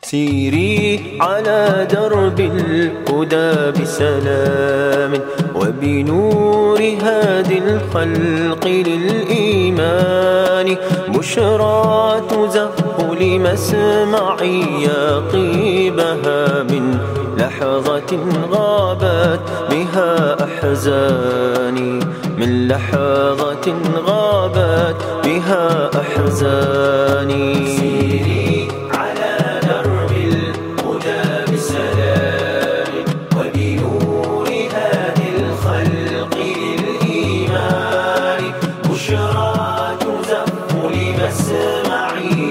سيري على درب الهدى بسلام وبنور هادي الخلق للإيمان، بشرى تزف لمسمعي يطيبها من لحظة غابت بها أحزاني، من لحظة غابت بها أحزاني. سيري على درب الهدى بسلام وبنور هادي الخلق للإيمان، بشرى تزف لمسمعي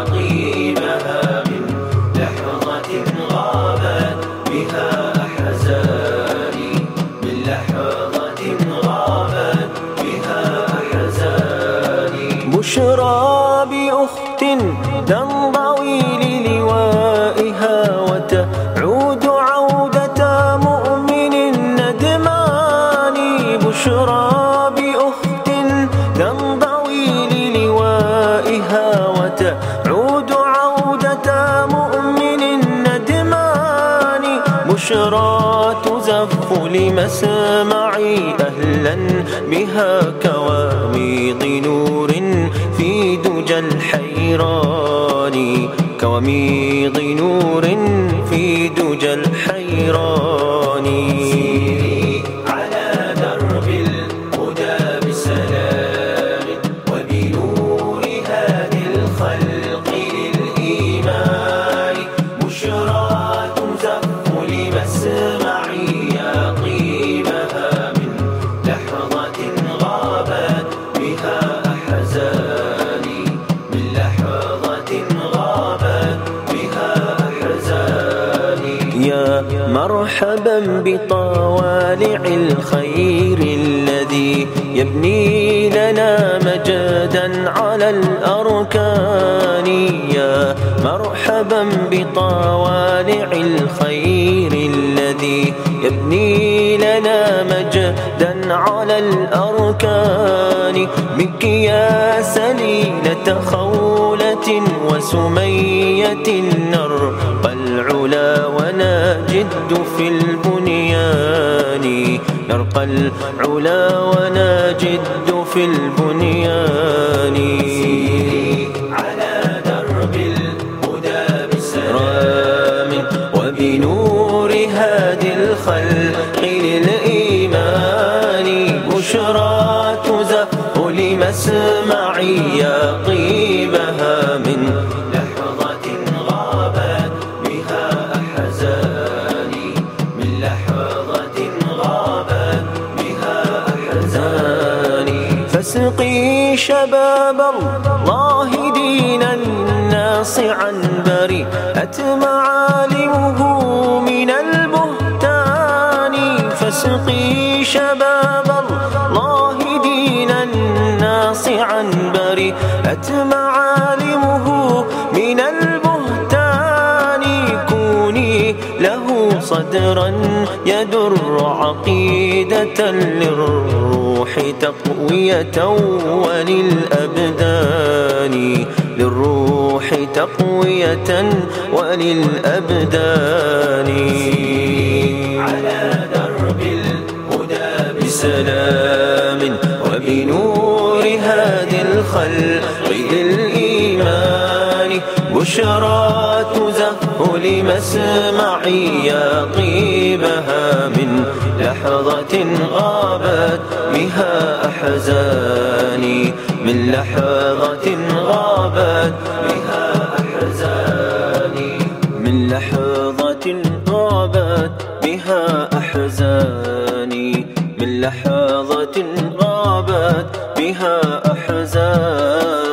يطيبها من لحظة غابت بها أحزاني، من لحظة غابت بها أحزاني. بشرى بأخت تنضوي للوائها وتعود عودة مؤمن ندمان، بشرى بأخت تنضوي للوائها وتعود عودة مؤمن ندمان، بشرى تزف لمسمعي أهلا بها كواميض نور في دجى الحيران، كواميض نور في دجى الحيران. سيري على درب الهدى بسلام وبنور هادي الخلق للإيمان، بشرى تزف لمسمعي يطيبها من لحظة غابت بها أحزاني، من لحظة غابت بها أحزاني. يا مرحبا بطوالع الخير الذي يبني لنا مجدا على الأركان، يا مرحبا بطوالع الخير الذي يبني لنا مجدا على الأركان، بك يا سليلة خولة وسمية نرقى العلا ونجد في البنيان، نرقى العلا ونجد في البنيان. سيري على درب الهدى بسلام وبنور هادي الخلق للإيمان، بشرى تزف لمسمعي يطيبها من لحظة غابت بها أحزاني، من لحظة غابت بها أحزاني. فاسقي شباب الله دينا ناصعا بريئت معالمه من البهتان، فاسقي شباب الله دينا ناصعا بريئت معالمه من البهتان، كوني له صدرا يدر عقيدة للروح تقوية وللأبدان، للروح تقوية وللأبدان. على درب الهدى بسلام وبنور هادي الخلق للإيمان، بشرى تزف لمسمعي يطيبها من لحظة غابت بها أحزاني، من لحظة غابت بها أحزاني، من لحظة غابت بها أحزاني، من لحظة غابت بها أحزاني.